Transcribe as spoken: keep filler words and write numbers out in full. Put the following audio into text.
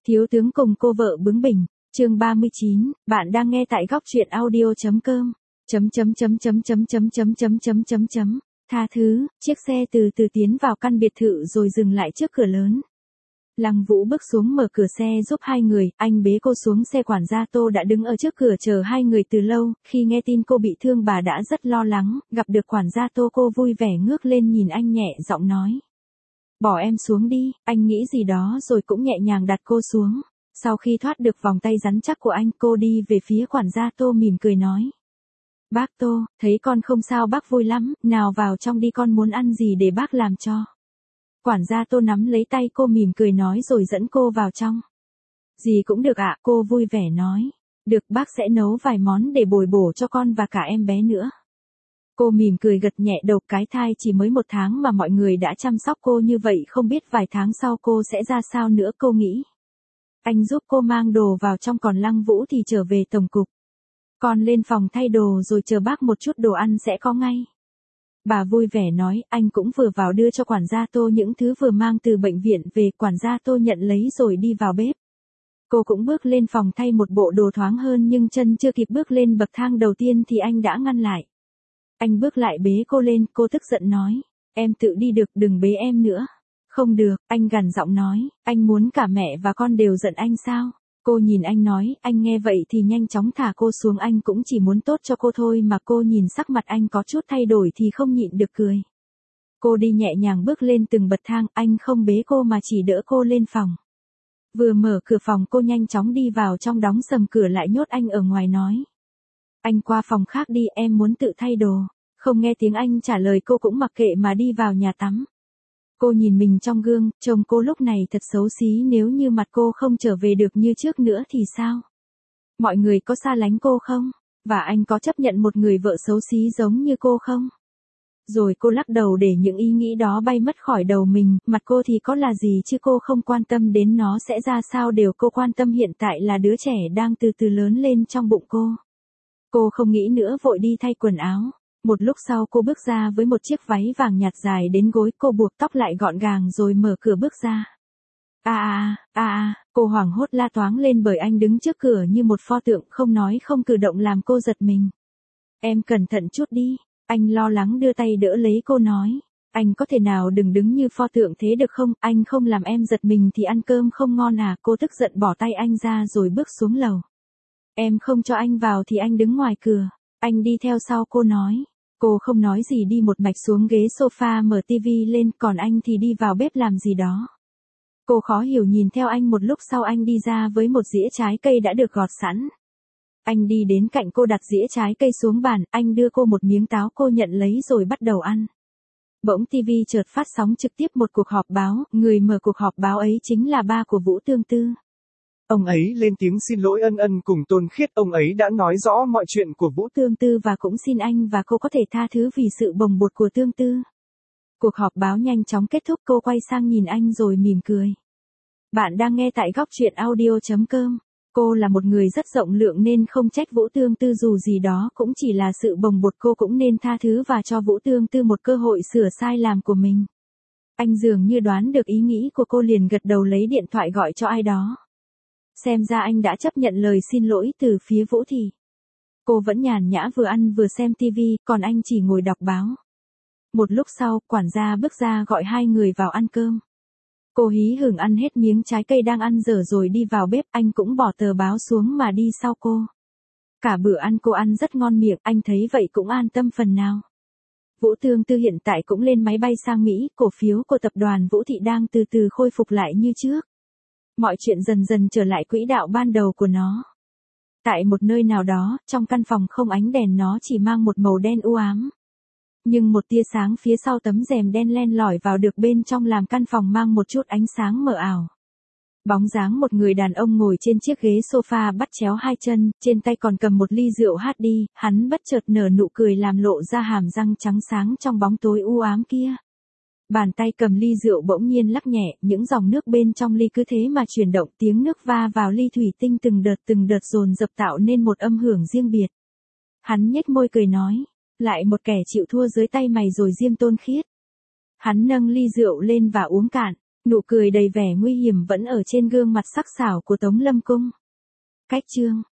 Thiếu tướng cùng cô vợ bướng bỉnh, chương ba mươi chín, bạn đang nghe tại góc truyện audio.com. Chấm chấm chấm chấm chấm chấm chấm chấm chấm chấm chấm. Tha thứ, chiếc xe từ từ tiến vào căn biệt thự rồi dừng lại trước cửa lớn. Lăng Vũ bước xuống mở cửa xe giúp hai người, anh bế cô xuống xe. Quản gia Tô đã đứng ở trước cửa chờ hai người từ lâu, khi nghe tin cô bị thương bà đã rất lo lắng, gặp được quản gia Tô cô vui vẻ ngước lên nhìn anh nhẹ giọng nói. Bỏ em xuống đi, anh nghĩ gì đó rồi cũng nhẹ nhàng đặt cô xuống. Sau khi thoát được vòng tay rắn chắc của anh, cô đi về phía quản gia Tô mỉm cười nói. Bác Tô, thấy con không sao bác vui lắm, nào vào trong đi, con muốn ăn gì để bác làm cho. Quản gia Tô nắm lấy tay cô mỉm cười nói rồi dẫn cô vào trong. Gì cũng được ạ, cô vui vẻ nói. Được, bác sẽ nấu vài món để bồi bổ cho con và cả em bé nữa. Cô mỉm cười gật nhẹ đầu. Cái thai chỉ mới một tháng mà mọi người đã chăm sóc cô như vậy, không biết vài tháng sau cô sẽ ra sao nữa, cô nghĩ. Anh giúp cô mang đồ vào trong, còn Lăng Vũ thì trở về tổng cục. Con lên phòng thay đồ rồi chờ bác một chút, đồ ăn sẽ có ngay. Bà vui vẻ nói. Anh cũng vừa vào đưa cho quản gia Tô những thứ vừa mang từ bệnh viện về. Quản gia Tô nhận lấy rồi đi vào bếp. Cô cũng bước lên phòng thay một bộ đồ thoáng hơn, nhưng chân chưa kịp bước lên bậc thang đầu tiên thì anh đã ngăn lại. Anh bước lại bế cô lên, cô tức giận nói. Em tự đi được, đừng bế em nữa. Không được, anh gằn giọng nói. Anh muốn cả mẹ và con đều giận anh sao? Cô nhìn anh nói. Anh nghe vậy thì nhanh chóng thả cô xuống, anh cũng chỉ muốn tốt cho cô thôi mà. Cô nhìn sắc mặt anh có chút thay đổi thì không nhịn được cười. Cô đi nhẹ nhàng bước lên từng bậc thang, anh không bế cô mà chỉ đỡ cô lên phòng. Vừa mở cửa phòng cô nhanh chóng đi vào trong, đóng sầm cửa lại, nhốt anh ở ngoài nói. Anh qua phòng khác đi, em muốn tự thay đồ. Không nghe tiếng anh trả lời, cô cũng mặc kệ mà đi vào nhà tắm. Cô nhìn mình trong gương, trông cô lúc này thật xấu xí, nếu như mặt cô không trở về được như trước nữa thì sao? Mọi người có xa lánh cô không? Và anh có chấp nhận một người vợ xấu xí giống như cô không? Rồi cô lắc đầu để những ý nghĩ đó bay mất khỏi đầu mình. Mặt cô thì có là gì chứ, cô không quan tâm đến nó sẽ ra sao, đều cô quan tâm hiện tại là đứa trẻ đang từ từ lớn lên trong bụng cô. Cô không nghĩ nữa, vội đi thay quần áo. Một lúc sau cô bước ra với một chiếc váy vàng nhạt dài đến gối, cô buộc tóc lại gọn gàng rồi mở cửa bước ra. A a a a, cô hoảng hốt la toáng lên bởi anh đứng trước cửa như một pho tượng, không nói không cử động, làm cô giật mình. Em cẩn thận chút đi, anh lo lắng đưa tay đỡ lấy cô nói. Anh có thể nào đừng đứng như pho tượng thế được không, anh không làm em giật mình thì ăn cơm không ngon à. Cô tức giận bỏ tay anh ra rồi bước xuống lầu. Em không cho anh vào thì anh đứng ngoài cửa. Anh đi theo sau cô nói. Cô không nói gì đi một mạch xuống ghế sofa mở tivi lên, còn anh thì đi vào bếp làm gì đó. Cô khó hiểu nhìn theo anh, một lúc sau anh đi ra với một dĩa trái cây đã được gọt sẵn. Anh đi đến cạnh cô đặt dĩa trái cây xuống bàn, anh đưa cô một miếng táo, cô nhận lấy rồi bắt đầu ăn. Bỗng tivi chợt phát sóng trực tiếp một cuộc họp báo, người mở cuộc họp báo ấy chính là ba của Vũ Tương Tư. Ông ấy lên tiếng xin lỗi ân ân cùng Tôn Khiết, ông ấy đã nói rõ mọi chuyện của Vũ Tương Tư và cũng xin anh và cô có thể tha thứ vì sự bồng bột của Tương Tư. Cuộc họp báo nhanh chóng kết thúc, cô quay sang nhìn anh rồi mỉm cười. Bạn đang nghe tại góc truyện audio.com. Cô là một người rất rộng lượng nên không trách Vũ Tương Tư, dù gì đó cũng chỉ là sự bồng bột, cô cũng nên tha thứ và cho Vũ Tương Tư một cơ hội sửa sai lầm của mình. Anh dường như đoán được ý nghĩ của cô, liền gật đầu lấy điện thoại gọi cho ai đó. Xem ra anh đã chấp nhận lời xin lỗi từ phía Vũ Thị. Cô vẫn nhàn nhã vừa ăn vừa xem tivi, còn anh chỉ ngồi đọc báo. Một lúc sau, quản gia bước ra gọi hai người vào ăn cơm. Cô hí hửng ăn hết miếng trái cây đang ăn dở rồi đi vào bếp, anh cũng bỏ tờ báo xuống mà đi sau cô. Cả bữa ăn cô ăn rất ngon miệng, anh thấy vậy cũng an tâm phần nào. Vũ Tương Tư hiện tại cũng lên máy bay sang Mỹ, cổ phiếu của tập đoàn Vũ Thị đang từ từ khôi phục lại như trước. Mọi chuyện dần dần trở lại quỹ đạo ban đầu của nó. Tại một nơi nào đó, trong căn phòng không ánh đèn, nó chỉ mang một màu đen u ám. Nhưng một tia sáng phía sau tấm rèm đen len lỏi vào được bên trong, làm căn phòng mang một chút ánh sáng mờ ảo. Bóng dáng một người đàn ông ngồi trên chiếc ghế sofa bắt chéo hai chân, trên tay còn cầm một ly rượu hát đi, hắn bất chợt nở nụ cười làm lộ ra hàm răng trắng sáng trong bóng tối u ám kia. Bàn tay cầm ly rượu bỗng nhiên lắc nhẹ, những dòng nước bên trong ly cứ thế mà chuyển động, tiếng nước va vào ly thủy tinh từng đợt từng đợt dồn dập tạo nên một âm hưởng riêng biệt. Hắn nhếch môi cười nói, lại một kẻ chịu thua dưới tay mày rồi, Diêm Tôn Khiết. Hắn nâng ly rượu lên và uống cạn. Nụ cười đầy vẻ nguy hiểm vẫn ở trên gương mặt sắc sảo của Tống Lâm Cung. Cách chương